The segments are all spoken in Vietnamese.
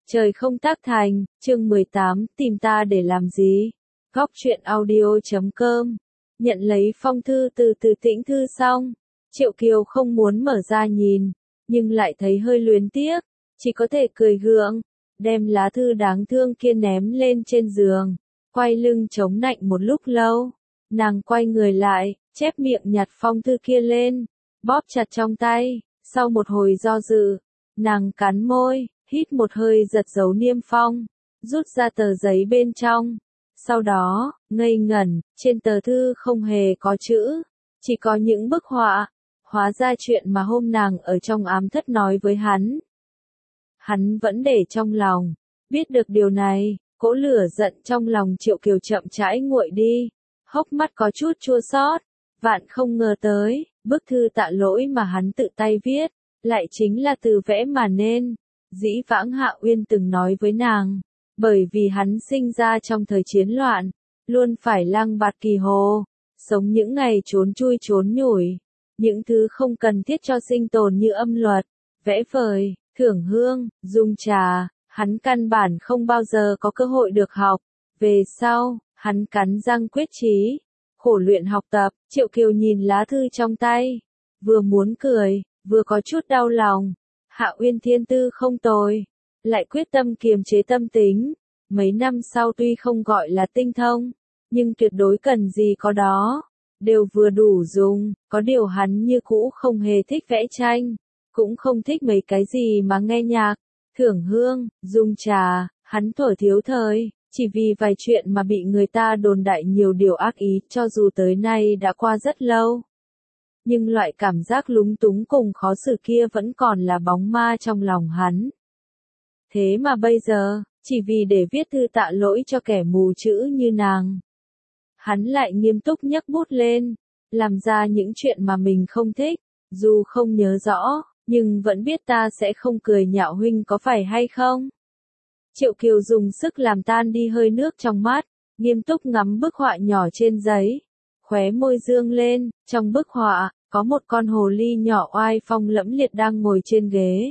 Trời không tác thành, chương 18, tìm ta để làm gì? Góc truyện audio.com. Nhận lấy phong thư từ Từ Tĩnh Thư xong, Triệu Kiều không muốn mở ra nhìn, nhưng lại thấy hơi luyến tiếc, chỉ có thể cười gượng, đem lá thư đáng thương kia ném lên trên giường, quay lưng chống nạnh một lúc lâu. Nàng quay người lại, chép miệng nhặt phong thư kia lên, bóp chặt trong tay, sau một hồi do dự, nàng cắn môi, hít một hơi giật dấu niêm phong, rút ra tờ giấy bên trong. Sau đó, ngây ngẩn, trên tờ thư không hề có chữ, chỉ có những bức họa. Hóa ra chuyện mà hôm nàng ở trong ám thất nói với hắn. Hắn vẫn để trong lòng. Biết được điều này, cỗ lửa giận trong lòng Triệu Kiều chậm rãi nguội đi, hốc mắt có chút chua xót. Vạn không ngờ tới, bức thư tạ lỗi mà hắn tự tay viết, lại chính là từ vẽ mà nên. Dĩ vãng Hạ Uyên từng nói với nàng, bởi vì hắn sinh ra trong thời chiến loạn, luôn phải lang bạt kỳ hồ, sống những ngày trốn chui trốn nhủi, những thứ không cần thiết cho sinh tồn như âm luật, vẽ vời, thưởng hương, dung trà, hắn căn bản không bao giờ có cơ hội được học. Về sau, hắn cắn răng quyết chí, khổ luyện học tập. Triệu Kiều nhìn lá thư trong tay, vừa muốn cười, vừa có chút đau lòng. Hạ Uyên thiên tư không tồi, lại quyết tâm kiềm chế tâm tính. Mấy năm sau tuy không gọi là tinh thông, nhưng tuyệt đối cần gì có đó, đều vừa đủ dùng. Có điều hắn như cũ không hề thích vẽ tranh, cũng không thích mấy cái gì mà nghe nhạc, thưởng hương, dung trà. Hắn thuở thiếu thời, chỉ vì vài chuyện mà bị người ta đồn đại nhiều điều ác ý, cho dù tới nay đã qua rất lâu. Nhưng loại cảm giác lúng túng cùng khó xử kia vẫn còn là bóng ma trong lòng hắn. Thế mà bây giờ, chỉ vì để viết thư tạ lỗi cho kẻ mù chữ như nàng, hắn lại nghiêm túc nhấc bút lên, làm ra những chuyện mà mình không thích, dù không nhớ rõ, nhưng vẫn biết ta sẽ không cười nhạo huynh có phải hay không. Triệu Kiều dùng sức làm tan đi hơi nước trong mắt, nghiêm túc ngắm bức họa nhỏ trên giấy, khóe môi dương lên. Trong bức họa, có một con hồ ly nhỏ oai phong lẫm liệt đang ngồi trên ghế.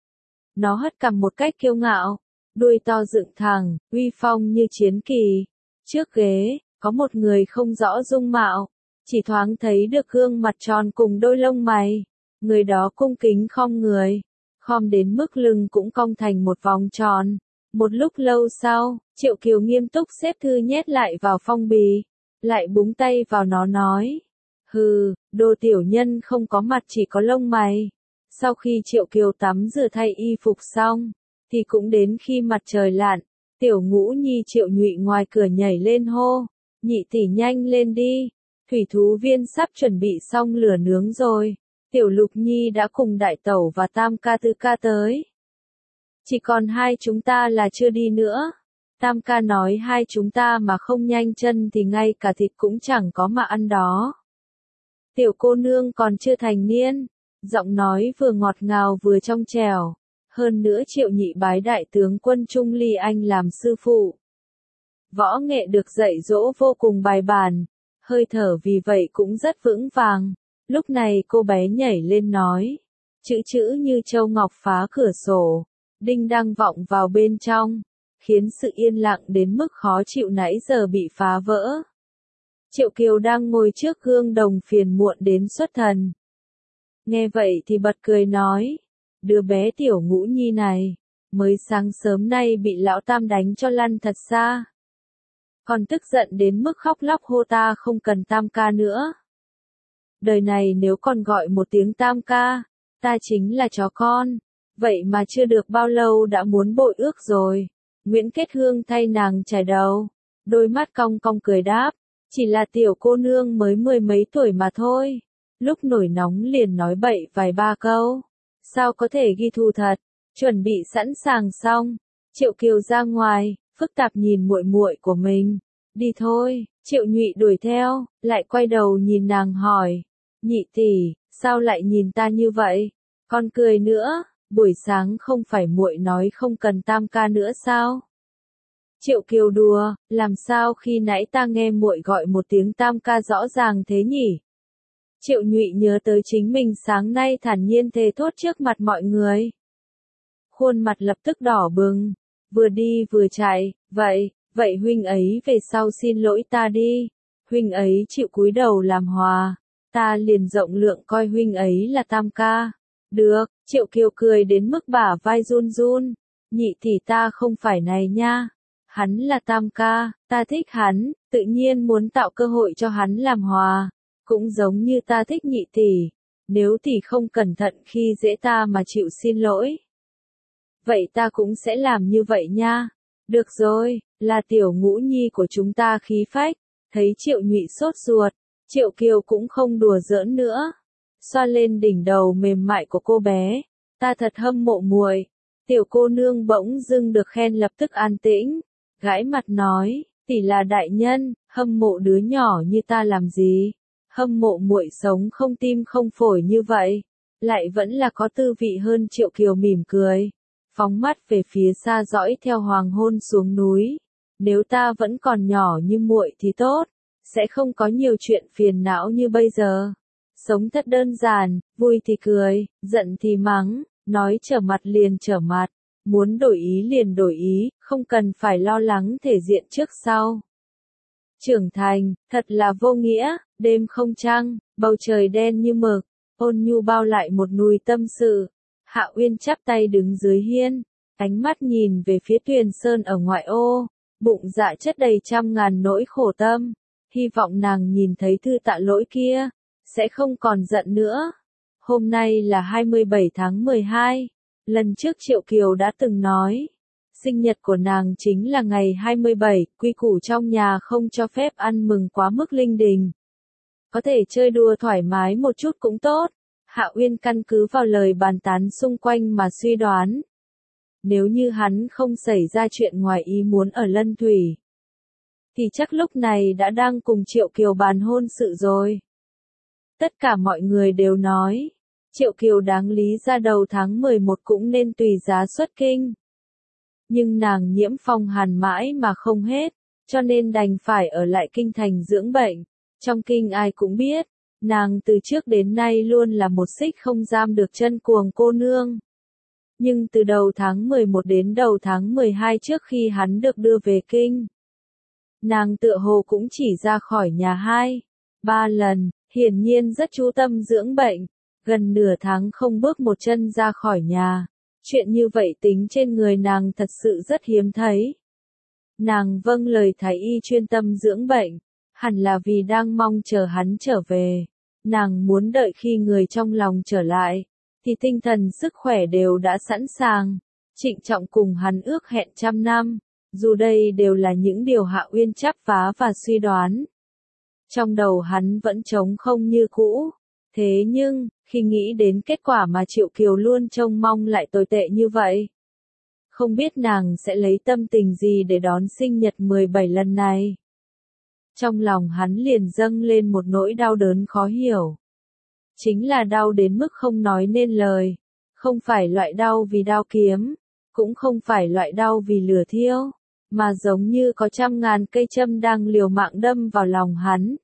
Nó hất cằm một cách kiêu ngạo, đuôi to dựng thẳng, uy phong như chiến kỳ. Trước ghế, có một người không rõ dung mạo, chỉ thoáng thấy được gương mặt tròn cùng đôi lông mày. Người đó cung kính khom người, khom đến mức lưng cũng cong thành một vòng tròn. Một lúc lâu sau, Triệu Kiều nghiêm túc xếp thư nhét lại vào phong bì, lại búng tay vào nó nói. Hừ, đồ tiểu nhân không có mặt chỉ có lông mày. Sau khi Triệu Kiều tắm rửa thay y phục xong, thì cũng đến khi mặt trời lặn, Tiểu Ngũ Nhi Triệu Nhụy ngoài cửa nhảy lên hô. Nhị tỷ nhanh lên đi, thủy thú viên sắp chuẩn bị xong lửa nướng rồi. Tiểu Lục Nhi đã cùng đại tẩu và tam ca tứ ca tới. Chỉ còn hai chúng ta là chưa đi nữa. Tam ca nói hai chúng ta mà không nhanh chân thì ngay cả thịt cũng chẳng có mà ăn đó. Tiểu cô nương còn chưa thành niên, giọng nói vừa ngọt ngào vừa trong trẻo. Hơn nữa Triệu Nhị bái đại tướng quân Trung Ly Anh làm sư phụ. Võ nghệ được dạy dỗ vô cùng bài bản, hơi thở vì vậy cũng rất vững vàng. Lúc này cô bé nhảy lên nói, chữ chữ như châu ngọc phá cửa sổ, đinh đang vọng vào bên trong, khiến sự yên lặng đến mức khó chịu nãy giờ bị phá vỡ. Triệu Kiều đang ngồi trước gương đồng phiền muộn đến xuất thần. Nghe vậy thì bật cười nói, đứa bé Tiểu Ngũ Nhi này, mới sáng sớm nay bị lão tam đánh cho lăn thật xa. Còn tức giận đến mức khóc lóc hô ta không cần tam ca nữa. Đời này nếu còn gọi một tiếng tam ca, ta chính là chó con. Vậy mà chưa được bao lâu đã muốn bội ước rồi. Nguyễn Kết Hương thay nàng chải đầu, đôi mắt cong cong cười đáp, chỉ là tiểu cô nương mới 10 mấy tuổi mà thôi. Lúc nổi nóng liền nói bậy vài ba câu, sao có thể ghi thù thật. Chuẩn bị sẵn sàng xong, Triệu Kiều ra ngoài, phức tạp nhìn muội muội của mình. Đi thôi. Triệu Nhụy đuổi theo, lại quay đầu nhìn nàng hỏi, nhị tỷ, sao lại nhìn ta như vậy? Con cười nữa, buổi sáng không phải muội nói không cần tam ca nữa sao? Triệu Kiều đùa, làm sao khi nãy ta nghe muội gọi một tiếng tam ca rõ ràng thế nhỉ? Triệu Nhụy nhớ tới chính mình sáng nay thản nhiên thề thốt trước mặt mọi người. Khuôn mặt lập tức đỏ bừng, vừa đi vừa chạy, vậy huynh ấy về sau xin lỗi ta đi, huynh ấy chịu cúi đầu làm hòa, ta liền rộng lượng coi huynh ấy là tam ca. Được, Triệu Kiều cười đến mức bả vai run run, nhị tỷ ta không phải này nha, hắn là tam ca, ta thích hắn, tự nhiên muốn tạo cơ hội cho hắn làm hòa, cũng giống như ta thích nhị tỷ, nếu tỷ không cẩn thận khi dễ ta mà chịu xin lỗi. Vậy ta cũng sẽ làm như vậy nha. Được rồi, là tiểu ngũ nhi của chúng ta khí phách, thấy Triệu Nhụy sốt ruột, Triệu Kiều cũng không đùa giỡn nữa. Xoa lên đỉnh đầu mềm mại của cô bé, ta thật hâm mộ muội. Tiểu cô nương bỗng dưng được khen lập tức an tĩnh, gãi mặt nói, tỷ là đại nhân, hâm mộ đứa nhỏ như ta làm gì? Hâm mộ muội sống không tim không phổi như vậy, lại vẫn là có tư vị hơn. Triệu Kiều mỉm cười, phóng mắt về phía xa dõi theo hoàng hôn xuống núi. Nếu ta vẫn còn nhỏ như muội thì tốt, sẽ không có nhiều chuyện phiền não như bây giờ. Sống thật đơn giản, vui thì cười, giận thì mắng, nói trở mặt liền trở mặt, muốn đổi ý liền đổi ý, không cần phải lo lắng thể diện trước sau. Trưởng thành, thật là vô nghĩa, đêm không trăng, bầu trời đen như mực, ôn nhu bao lại một nùi tâm sự. Hạ Uyên chắp tay đứng dưới hiên, ánh mắt nhìn về phía Tuyền Sơn ở ngoại ô, bụng dạ chất đầy trăm ngàn nỗi khổ tâm, hy vọng nàng nhìn thấy thư Tạ Lỗi kia, sẽ không còn giận nữa. Hôm nay là 27 tháng 12, lần trước Triệu Kiều đã từng nói, sinh nhật của nàng chính là ngày 27, quy củ trong nhà không cho phép ăn mừng quá mức linh đình. Có thể chơi đùa thoải mái một chút cũng tốt. Hạ Uyên căn cứ vào lời bàn tán xung quanh mà suy đoán. Nếu như hắn không xảy ra chuyện ngoài ý muốn ở Lân Thủy, thì chắc lúc này đã đang cùng Triệu Kiều bàn hôn sự rồi. Tất cả mọi người đều nói, Triệu Kiều đáng lý ra đầu tháng 11 cũng nên tùy giá xuất kinh. Nhưng nàng nhiễm phong hàn mãi mà không hết, cho nên đành phải ở lại kinh thành dưỡng bệnh. Trong kinh ai cũng biết, nàng từ trước đến nay luôn là một xích không giam được chân cuồng cô nương. Nhưng từ đầu tháng 11 đến đầu tháng 12 trước khi hắn được đưa về kinh, nàng tựa hồ cũng chỉ ra khỏi nhà 2-3 lần, hiển nhiên rất chú tâm dưỡng bệnh, gần nửa tháng không bước một chân ra khỏi nhà. Chuyện như vậy tính trên người nàng thật sự rất hiếm thấy. Nàng vâng lời thái y chuyên tâm dưỡng bệnh, hẳn là vì đang mong chờ hắn trở về. Nàng muốn đợi khi người trong lòng trở lại, thì tinh thần sức khỏe đều đã sẵn sàng, trịnh trọng cùng hắn ước hẹn trăm năm. Dù đây đều là những điều Hạ Uyên chắp vá và suy đoán. Trong đầu hắn vẫn trống không như cũ. Thế nhưng, khi nghĩ đến kết quả mà Triệu Kiều luôn trông mong lại tồi tệ như vậy, không biết nàng sẽ lấy tâm tình gì để đón sinh nhật 17 lần này. Trong lòng hắn liền dâng lên một nỗi đau đớn khó hiểu. Chính là đau đến mức không nói nên lời, không phải loại đau vì đao kiếm, cũng không phải loại đau vì lửa thiêu, mà giống như có trăm ngàn cây châm đang liều mạng đâm vào lòng hắn.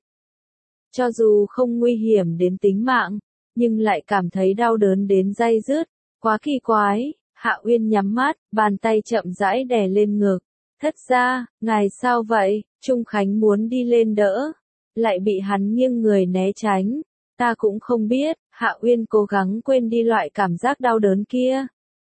Cho dù không nguy hiểm đến tính mạng, nhưng lại cảm thấy đau đớn đến day dứt, quá kỳ quái. Hạ Uyên nhắm mắt, bàn tay chậm rãi đè lên ngực. Thất gia, ngài sao vậy? Trung Khánh muốn đi lên đỡ, lại bị hắn nghiêng người né tránh. Ta cũng không biết. Hạ Uyên cố gắng quên đi loại cảm giác đau đớn kia.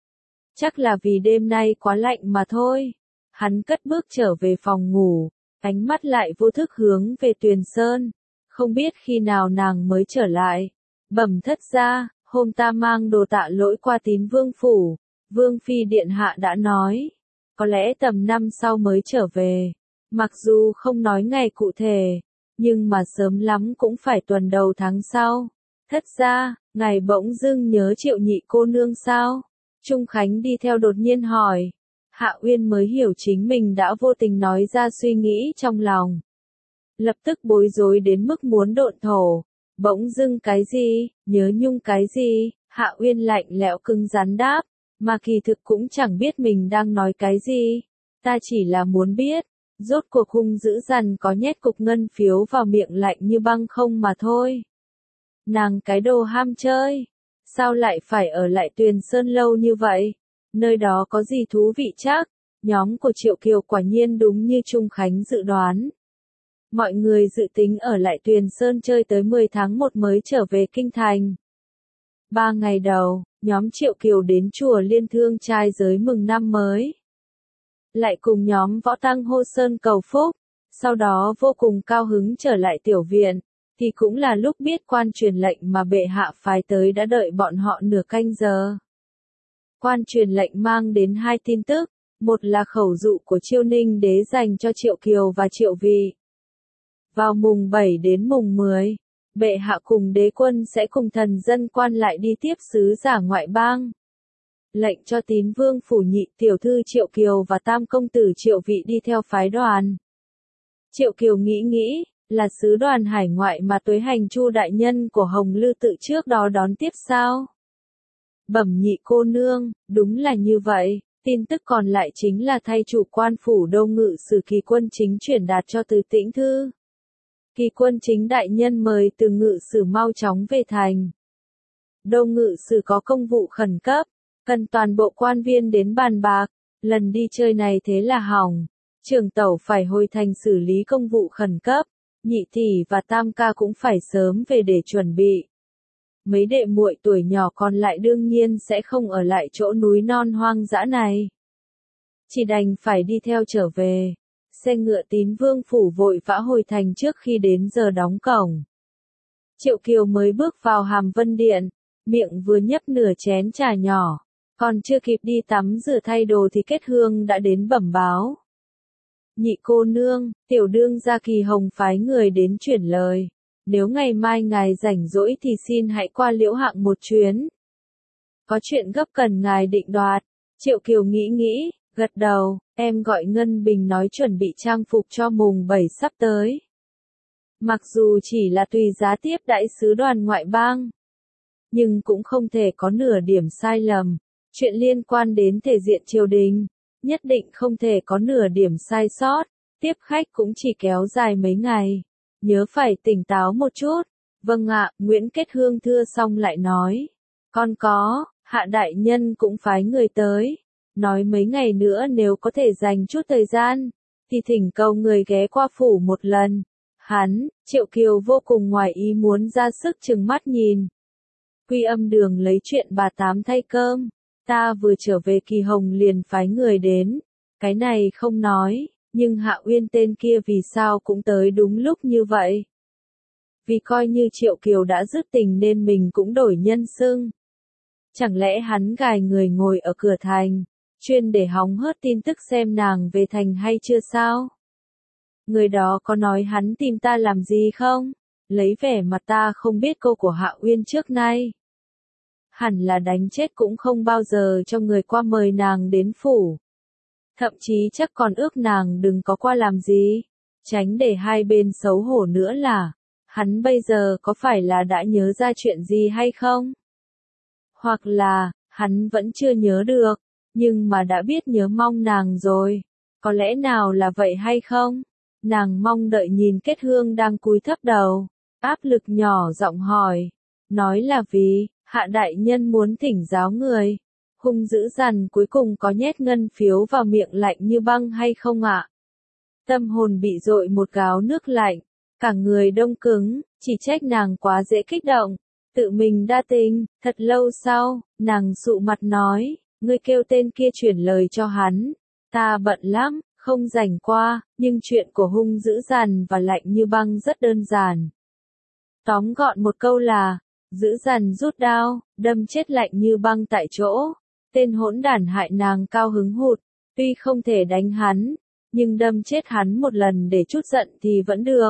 Chắc là vì đêm nay quá lạnh mà thôi. Hắn cất bước trở về phòng ngủ, ánh mắt lại vô thức hướng về Tuyền Sơn. Không biết khi nào nàng mới trở lại. Bẩm thất gia, hôm ta mang đồ Tạ Lỗi qua Tín Vương phủ, Vương phi điện hạ đã nói, có lẽ tầm năm sau mới trở về. Mặc dù không nói ngày cụ thể, nhưng mà sớm lắm cũng phải tuần đầu tháng sau. Thất gia, ngài bỗng dưng nhớ Triệu nhị cô nương sao? Trung Khánh đi theo đột nhiên hỏi. Hạ Uyên mới hiểu chính mình đã vô tình nói ra suy nghĩ trong lòng. Lập tức bối rối đến mức muốn độn thổ. Bỗng dưng cái gì, nhớ nhung cái gì? Hạ Uyên lạnh lẽo cứng rắn đáp, mà kỳ thực cũng chẳng biết mình đang nói cái gì. Ta chỉ là muốn biết, rốt cuộc hung dữ dằn có nhét cục ngân phiếu vào miệng lạnh như băng không mà thôi. Nàng cái đồ ham chơi, sao lại phải ở lại Tuyền Sơn lâu như vậy? Nơi đó có gì thú vị chắc? Nhóm của Triệu Kiều quả nhiên đúng như Trung Khánh dự đoán. Mọi người dự tính ở lại Tuyền Sơn chơi tới 10 tháng 1 mới trở về Kinh Thành. 3 ngày đầu, nhóm Triệu Kiều đến chùa Liên Thương trai giới mừng năm mới. Lại cùng nhóm Võ Tăng hô sơn cầu phúc, sau đó vô cùng cao hứng trở lại tiểu viện, thì cũng là lúc biết quan truyền lệnh mà bệ hạ phái tới đã đợi bọn họ nửa canh giờ. Quan truyền lệnh mang đến 2 tin tức, một là khẩu dụ của Chiêu Ninh đế dành cho Triệu Kiều và Triệu Vị. Vào mùng 7 đến mùng 10, bệ hạ cùng đế quân sẽ cùng thần dân quan lại đi tiếp sứ giả ngoại bang. Lệnh cho Tín Vương phủ nhị tiểu thư Triệu Kiều và tam công tử Triệu Vị đi theo phái đoàn. Triệu Kiều nghĩ, là sứ đoàn hải ngoại mà Tuế Hành Chu đại nhân của Hồng Lư tự trước đó đón tiếp sao? Bẩm nhị cô nương, đúng là như vậy. Tin tức còn lại chính là thay chủ quan phủ Đô Ngự Sử Kỳ Quân Chính chuyển đạt cho Từ Tĩnh Thư. Kỳ Quân Chính đại nhân mời Từ Ngự Sử mau chóng về thành. Đô Ngự Sử có công vụ khẩn cấp, cần toàn bộ quan viên đến bàn bạc, lần đi chơi này thế là hỏng. Trưởng tẩu phải hồi thành xử lý công vụ khẩn cấp, nhị tỷ và tam ca cũng phải sớm về để chuẩn bị. Mấy đệ muội tuổi nhỏ còn lại đương nhiên sẽ không ở lại chỗ núi non hoang dã này. Chỉ đành phải đi theo trở về. Xe ngựa Tín Vương phủ vội vã hồi thành trước khi đến giờ đóng cổng. Triệu Kiều mới bước vào Hàm Vân Điện, miệng vừa nhấp nửa chén trà nhỏ, còn chưa kịp đi tắm rửa thay đồ thì Kết Hương đã đến bẩm báo. Nhị cô nương, tiểu đương gia Kỳ Hồng phái người đến chuyển lời. Nếu ngày mai ngài rảnh rỗi thì xin hãy qua Liễu Hạng một chuyến. Có chuyện gấp cần ngài định đoạt. Triệu Kiều nghĩ, gật đầu, em gọi Ngân Bình nói chuẩn bị trang phục cho mùng 7 sắp tới. Mặc dù chỉ là tùy giá tiếp đãi sứ đoàn ngoại bang, nhưng cũng không thể có nửa điểm sai lầm. Chuyện liên quan đến thể diện triều đình, nhất định không thể có nửa điểm sai sót. Tiếp khách cũng chỉ kéo dài mấy ngày. Nhớ phải tỉnh táo một chút. Vâng ạ, Nguyễn Kết Hương thưa xong lại nói. Con có, hạ đại nhân cũng phái người tới. Nói mấy ngày nữa nếu có thể dành chút thời gian, thì thỉnh cầu người ghé qua phủ một lần. Hắn, Triệu Kiều vô cùng ngoài ý muốn ra sức trừng mắt nhìn. Quy Âm Đường lấy chuyện bà Tám thay cơm. Ta vừa trở về Kỳ Hồng liền phái người đến. Cái này không nói. Nhưng Hạ Uyên tên kia vì sao cũng tới đúng lúc như vậy? Vì coi như Triệu Kiều đã dứt tình nên mình cũng đổi nhân xưng. Chẳng lẽ hắn gài người ngồi ở cửa thành, chuyên để hóng hớt tin tức xem nàng về thành hay chưa sao? Người đó có nói hắn tìm ta làm gì không? Lấy vẻ mặt ta không biết cô của Hạ Uyên trước nay. Hẳn là đánh chết cũng không bao giờ cho người qua mời nàng đến phủ. Thậm chí chắc còn ước nàng đừng có qua làm gì, tránh để hai bên xấu hổ nữa là, hắn bây giờ có phải là đã nhớ ra chuyện gì hay không? Hoặc là, hắn vẫn chưa nhớ được, nhưng mà đã biết nhớ mong nàng rồi, có lẽ nào là vậy hay không? Nàng mong đợi nhìn Kết Hương đang cúi thấp đầu, áp lực nhỏ giọng hỏi, nói là vì, hạ đại nhân muốn thỉnh giáo người. Hung dữ dằn cuối cùng có nhét ngân phiếu vào miệng lạnh như băng hay không ạ? Tâm hồn bị dội một gáo nước lạnh, cả người đông cứng, chỉ trách nàng quá dễ kích động, tự mình đa tình. Thật lâu sau, nàng sụ mặt nói, ngươi kêu tên kia chuyển lời cho hắn, ta bận lắm, không rảnh qua, nhưng chuyện của hung dữ dằn và lạnh như băng rất đơn giản. Tóm gọn một câu là, dữ dằn rút đao, đâm chết lạnh như băng tại chỗ. Tên hỗn đản hại nàng cao hứng hụt, tuy không thể đánh hắn, nhưng đâm chết hắn một lần để chút giận thì vẫn được.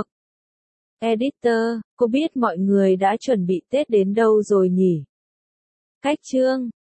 Editor, cô biết mọi người đã chuẩn bị Tết đến đâu rồi nhỉ? Cách chương